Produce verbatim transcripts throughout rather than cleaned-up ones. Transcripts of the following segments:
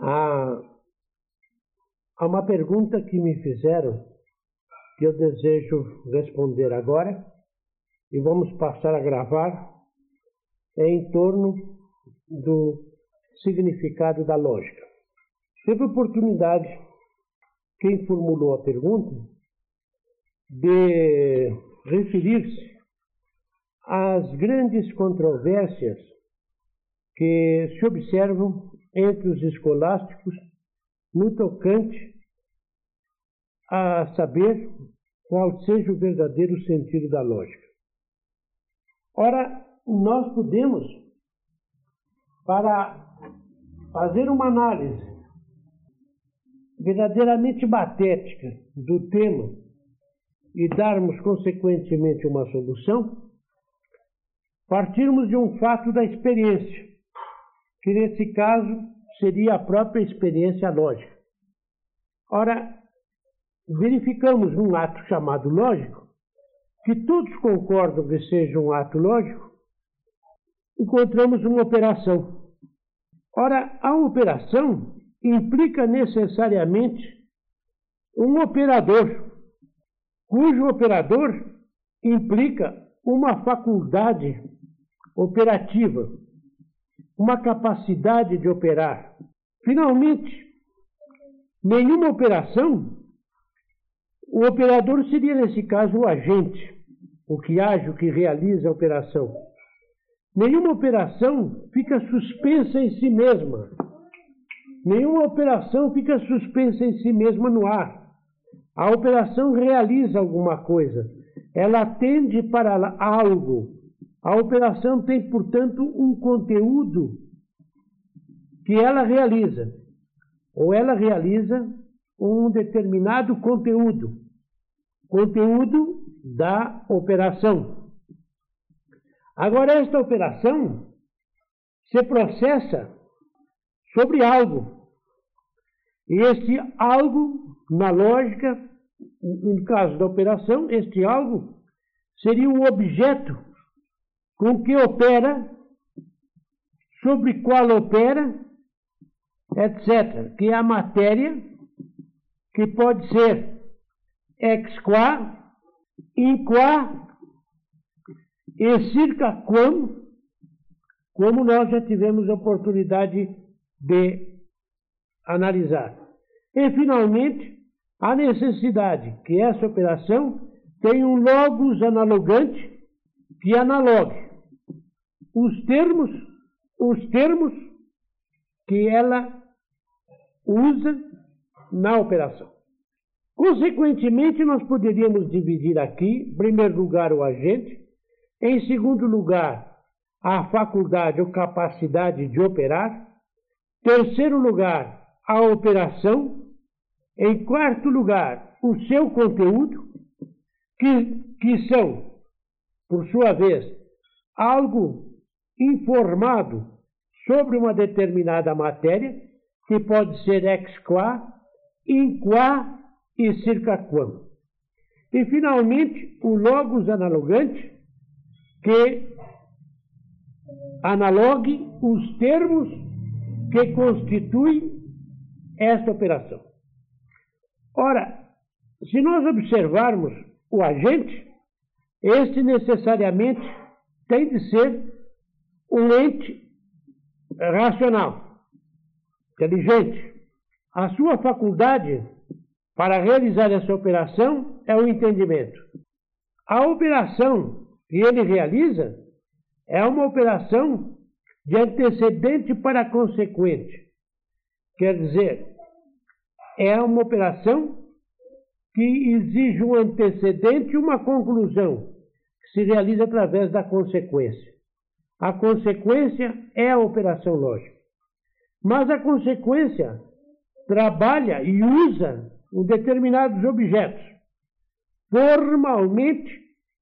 Há, há uma pergunta que me fizeram que eu desejo responder agora e vamos passar a gravar é em torno do significado da lógica. Teve oportunidade, quem formulou a pergunta, de referir-se às grandes controvérsias que se observam entre os escolásticos no tocante a saber qual seja o verdadeiro sentido da lógica. Ora, nós podemos, para fazer uma análise verdadeiramente patética do tema e darmos, consequentemente, uma solução, partirmos de um fato da experiência, que nesse caso seria a própria experiência lógica. Ora, verificamos num ato chamado lógico, que todos concordam que seja um ato lógico, encontramos uma operação. Ora, a operação implica necessariamente um operador, cujo operador implica uma faculdade operativa, uma capacidade de operar. Finalmente, nenhuma operação, o operador seria, nesse caso, o agente, o que age, o que realiza a operação. Nenhuma operação fica suspensa em si mesma. Nenhuma operação fica suspensa em si mesma no ar. A operação realiza alguma coisa. Ela tende para algo. A operação tem, portanto, um conteúdo que ela realiza. Ou ela realiza um determinado conteúdo. Conteúdo da operação. Agora, esta operação se processa sobre algo. E este algo, na lógica, no caso da operação, este algo seria o objeto com que opera, sobre qual opera, etcétera. Que é a matéria, que pode ser ex qua, in qua e circa quam, como nós já tivemos a oportunidade de analisar. E, finalmente, a necessidade que essa operação tenha um logos analogante que analogue os termos, os termos que ela usa na operação. Consequentemente, nós poderíamos dividir aqui, em primeiro lugar, o agente, em segundo lugar, a faculdade ou capacidade de operar, terceiro lugar, a operação, em quarto lugar, o seu conteúdo, que, que são, por sua vez, algo informado sobre uma determinada matéria, que pode ser ex qua, in qua e circa quam. E, finalmente, o logos analogante, que analogue os termos que constituem esta operação. Ora, se nós observarmos o agente, este necessariamente tem de ser um ente racional, inteligente. A sua faculdade para realizar essa operação é o entendimento. A operação que ele realiza é uma operação de antecedente para consequente. Quer dizer, é uma operação que exige um antecedente e uma conclusão, que se realiza através da consequência. A consequência é a operação lógica. Mas a consequência trabalha e usa um determinados objetos, formalmente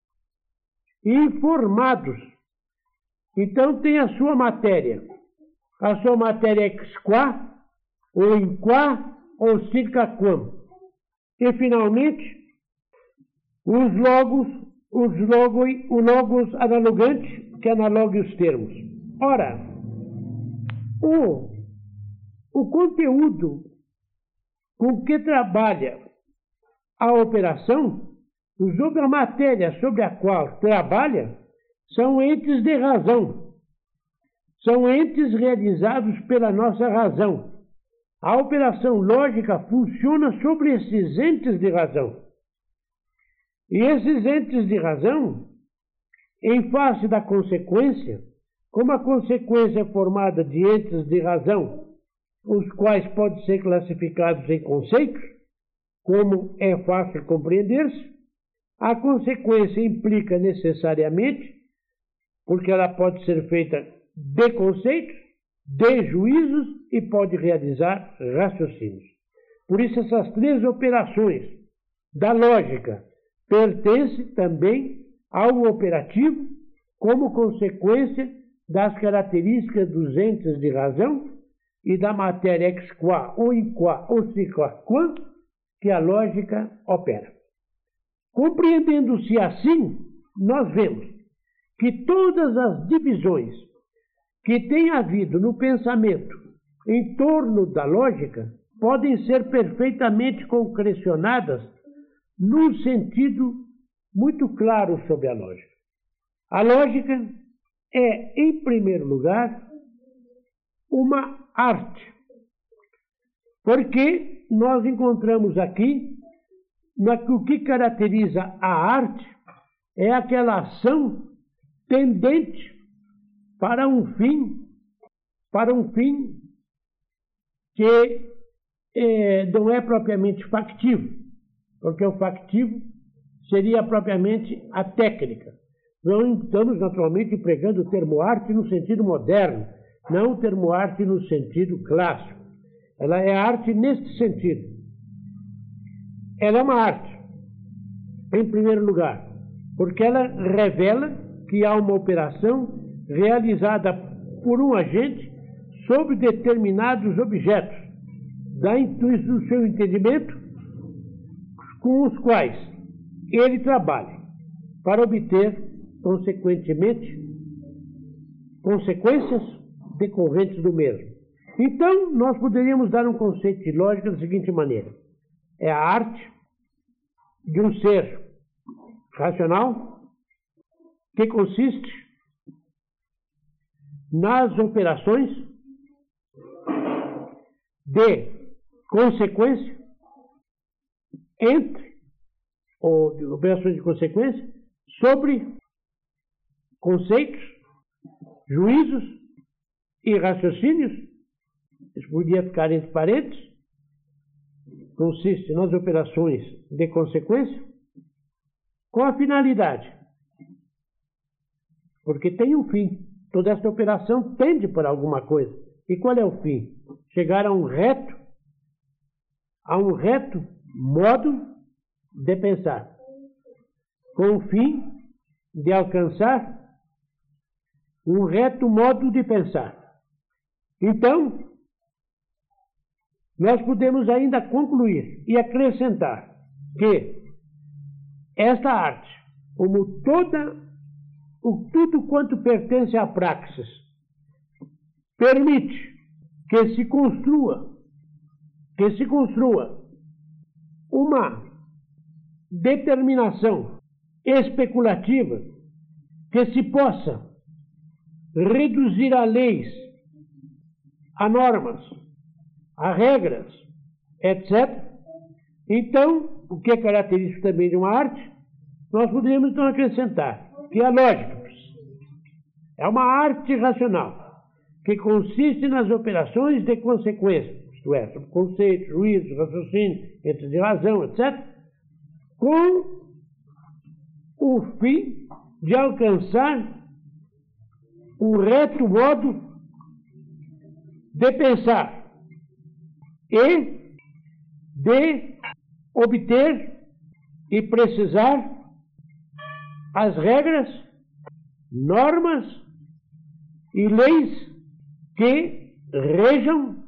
informados. Então tem a sua matéria. A sua matéria ex qua, ou in qua, ou circa quam. E, finalmente, os logos, os logos, o logos analogante, que analogue os termos. Ora, o, o conteúdo com que trabalha a operação, sobre a matéria sobre a qual trabalha, são entes de razão. São entes realizados pela nossa razão. A operação lógica funciona sobre esses entes de razão. E esses entes de razão, em face da consequência, como a consequência é formada de entes de razão, os quais podem ser classificados em conceitos, como é fácil compreender-se, a consequência implica necessariamente, porque ela pode ser feita de conceitos, de juízos e pode realizar raciocínios. Por isso, essas três operações da lógica pertencem também ao operativo como consequência das características dos entes de razão e da matéria ex qua ou in qua ou si qua quam que a lógica opera. Compreendendo-se assim, nós vemos que todas as divisões que tem havido no pensamento em torno da lógica podem ser perfeitamente concrecionadas num sentido muito claro sobre a lógica. A lógica é, em primeiro lugar, uma arte, porque nós encontramos aqui que o que caracteriza a arte é aquela ação tendente para um fim, para um fim que eh, não é propriamente factivo, porque o factivo seria propriamente a técnica. Nós estamos naturalmente empregando o termo arte no sentido moderno, não o termo arte no sentido clássico. Ela é arte neste sentido. Ela é uma arte, em primeiro lugar, porque ela revela que há uma operação realizada por um agente sobre determinados objetos, da intuição do seu entendimento, com os quais ele trabalha, para obter, consequentemente, consequências decorrentes do mesmo. Então, nós poderíamos dar um conceito de lógica da seguinte maneira: é a arte de um ser racional que consiste nas operações de consequência entre, ou de operações de consequência sobre conceitos, juízos e raciocínios. Isso podia ficar entre parênteses. Consiste nas operações de consequência com a finalidade, porque tem um fim. Toda essa operação tende para alguma coisa. E qual é o fim? Chegar a um reto, a um reto modo de pensar, com o fim de alcançar um reto modo de pensar. Então, nós podemos ainda concluir e acrescentar que esta arte, como toda O, tudo quanto pertence à praxis, permite que se construa, que se construa uma determinação especulativa que se possa reduzir a leis, a normas, a regras, etcétera. Então, o que é característico também de uma arte, nós poderíamos então acrescentar que a lógica é uma arte racional que consiste nas operações de consequência, isto é, sobre conceitos, juízos, raciocínio, entes de razão, etcétera, com o fim de alcançar um reto modo de pensar e de obter e precisar as regras, normas e leis que rejam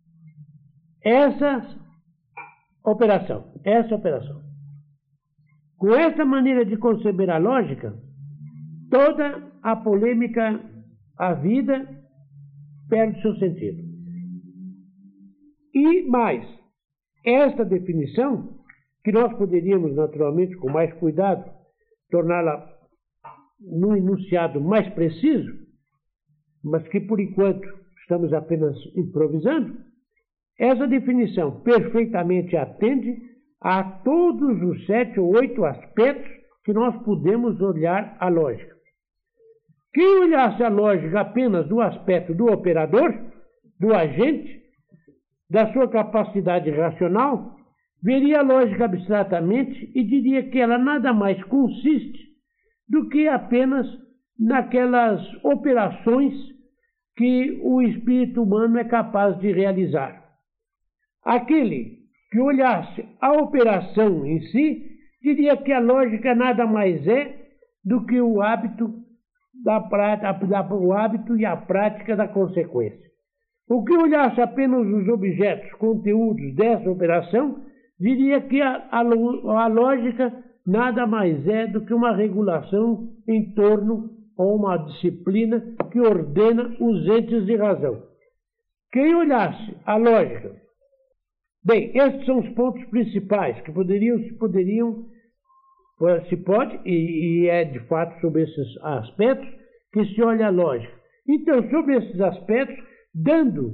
essa operação, essa operação. Com essa maneira de conceber a lógica, toda a polêmica, a vida, perde seu sentido. E mais, esta definição, que nós poderíamos, naturalmente, com mais cuidado, torná-la num enunciado mais preciso, mas que, por enquanto, estamos apenas improvisando, essa definição perfeitamente atende a todos os sete ou oito aspectos que nós podemos olhar a lógica. Quem olhasse a lógica apenas do aspecto do operador, do agente, da sua capacidade racional, veria a lógica abstratamente e diria que ela nada mais consiste do que apenas naquelas operações que o espírito humano é capaz de realizar. Aquele que olhasse a operação em si, diria que a lógica nada mais é do que o hábito, da prática, o hábito e a prática da consequência. O que olhasse apenas os objetos, conteúdos dessa operação, diria que a, a, a lógica nada mais é do que uma regulação em torno ou uma disciplina que ordena os entes de razão. Quem olhasse a lógica... Bem, estes são os pontos principais que poderiam, se poderiam, se pode, e, e é de fato sobre esses aspectos que se olha a lógica. Então, sobre esses aspectos, dando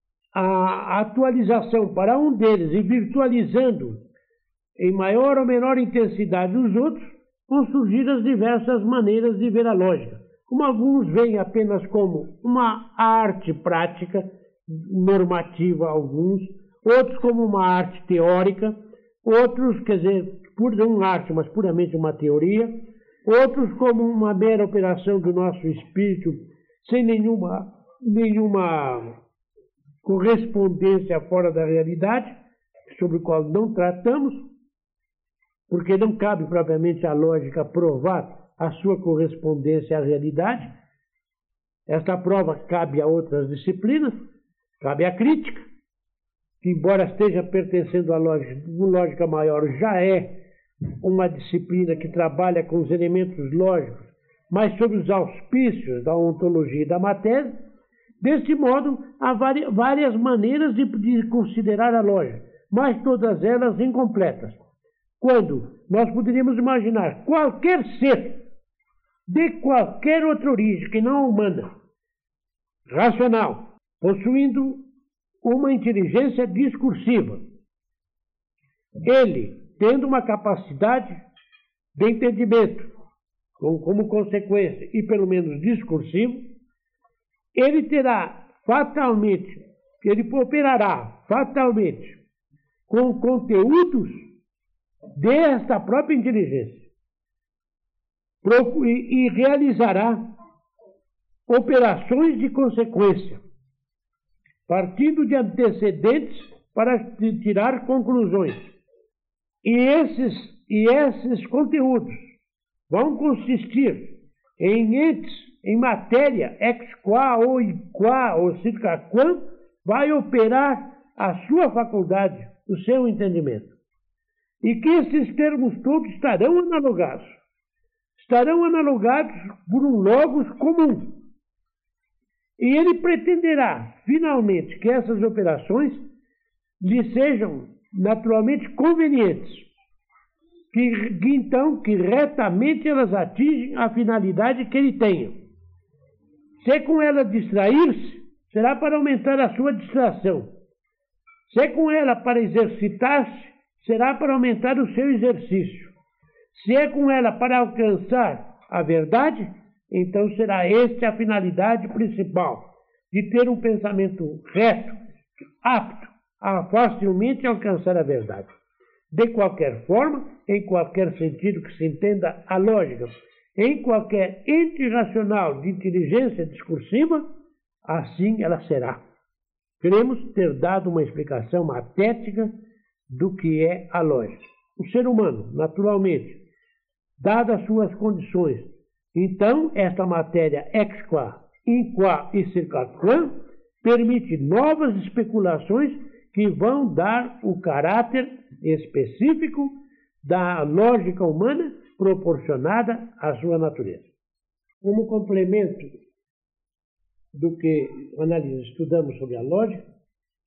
a atualização para um deles e virtualizando em maior ou menor intensidade os outros, vão surgir as diversas maneiras de ver a lógica. Como alguns veem apenas como uma arte prática, normativa alguns, outros como uma arte teórica, outros, quer dizer, por não arte, mas puramente uma teoria, outros como uma mera operação do nosso espírito, sem nenhuma, nenhuma correspondência fora da realidade, sobre o qual não tratamos, porque não cabe propriamente à lógica provar a sua correspondência à realidade. Esta prova cabe a outras disciplinas, cabe à crítica, que embora esteja pertencendo à lógica, lógica maior, já é uma disciplina que trabalha com os elementos lógicos, mas sob os auspícios da ontologia e da matéria. Deste modo, há várias maneiras de, de considerar a lógica, mas todas elas incompletas. Quando nós poderíamos imaginar qualquer ser, de qualquer outra origem que não humana, racional, possuindo uma inteligência discursiva, ele, tendo uma capacidade de entendimento, como consequência, e pelo menos discursivo, ele terá fatalmente, ele operará fatalmente com conteúdos desta própria inteligência e realizará operações de consequência, partindo de antecedentes para tirar conclusões. E esses, e esses conteúdos vão consistir em entes, em matéria, ex qua ou in qua ou circa quam, vai operar a sua faculdade, o seu entendimento. E que esses termos todos estarão analogados. Estarão analogados por um logos comum. E ele pretenderá, finalmente, que essas operações lhe sejam naturalmente convenientes, que, que então, que retamente elas atingem a finalidade que ele tenha. Se com ela distrair-se, será para aumentar a sua distração. Se com ela para exercitar-se, será para aumentar o seu exercício. Se é com ela para alcançar a verdade, então será esta a finalidade principal, de ter um pensamento reto, apto a facilmente alcançar a verdade. De qualquer forma, em qualquer sentido que se entenda a lógica, em qualquer ente racional de inteligência discursiva, assim ela será. Queremos ter dado uma explicação matética do que é a lógica. O ser humano, naturalmente, dadas as suas condições, então esta matéria ex qua, in qua e circa quam permite novas especulações que vão dar o caráter específico da lógica humana proporcionada à sua natureza. Como complemento do que analisa, estudamos sobre a lógica,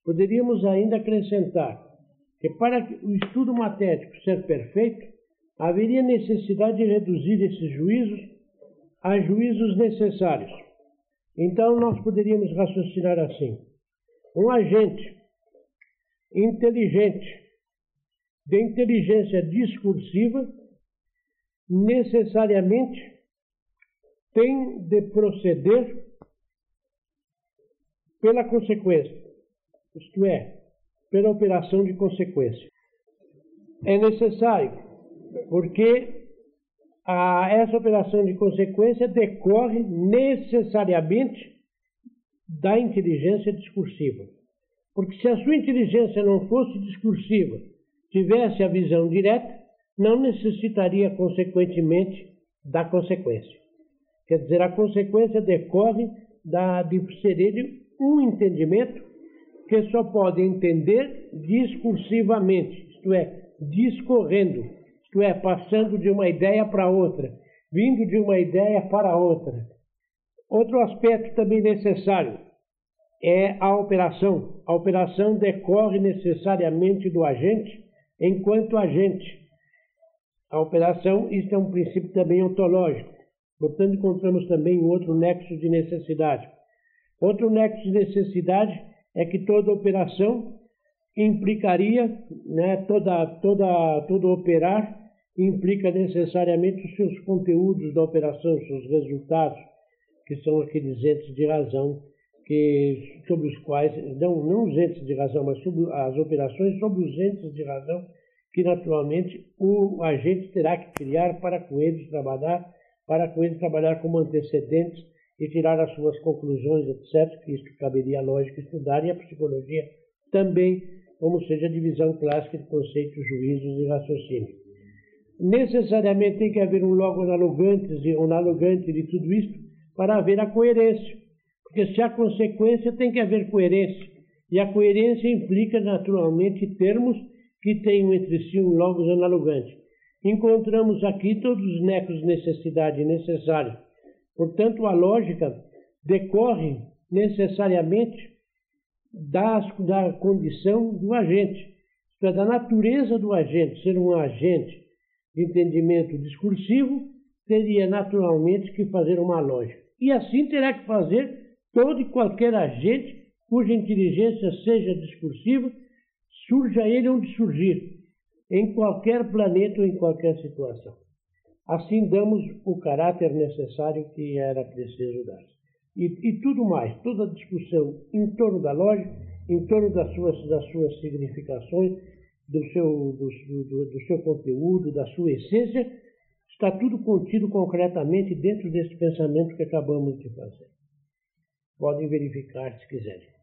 poderíamos ainda acrescentar que para o estudo matético ser perfeito, haveria necessidade de reduzir esses juízos a juízos necessários. Então, nós poderíamos raciocinar assim: um agente inteligente, de inteligência discursiva, necessariamente tem de proceder pela consequência, isto é, pela operação de consequência. É necessário, porque a, essa operação de consequência decorre necessariamente da inteligência discursiva. Porque se a sua inteligência não fosse discursiva, tivesse a visão direta, não necessitaria, consequentemente, da consequência. Quer dizer, a consequência decorre da, de ser ele um entendimento que só pode entender discursivamente, isto é, discorrendo, isto é, passando de uma ideia para outra, vindo de uma ideia para outra. Outro aspecto também necessário é a operação. A operação decorre necessariamente do agente enquanto agente. A operação, isto é um princípio também ontológico. Portanto, encontramos também um outro nexo de necessidade. Outro nexo de necessidade é que toda operação implicaria, né, toda, toda, todo operar implica necessariamente os seus conteúdos da operação, os seus resultados, que são aqueles entes de razão que, sobre os quais, não, não os entes de razão, mas sobre as operações sobre os entes de razão que naturalmente o agente terá que criar para com eles trabalhar, para com eles trabalhar como antecedentes e tirar as suas conclusões, etcétera, que isso caberia a lógica estudar e a psicologia também, como seja a divisão clássica de conceitos, juízos e raciocínio. Necessariamente tem que haver um logo analogante, um analogante de tudo isto para haver a coerência. Porque se há consequência, tem que haver coerência. E a coerência implica, naturalmente, termos que tenham entre si um logos analogante. Encontramos aqui todos os nexos de necessidade necessários. Portanto, a lógica decorre necessariamente da, da condição do agente, isto é, da natureza do agente. Ser um agente de entendimento discursivo, teria naturalmente que fazer uma lógica. E assim terá que fazer todo e qualquer agente cuja inteligência seja discursiva, surja ele onde surgir, em qualquer planeta ou em qualquer situação. Assim damos o caráter necessário que era preciso dar. E, e tudo mais, toda a discussão em torno da lógica, em torno das suas, das suas significações, do seu, do, do, do seu conteúdo, da sua essência, está tudo contido concretamente dentro desse pensamento que acabamos de fazer. Podem verificar se quiserem.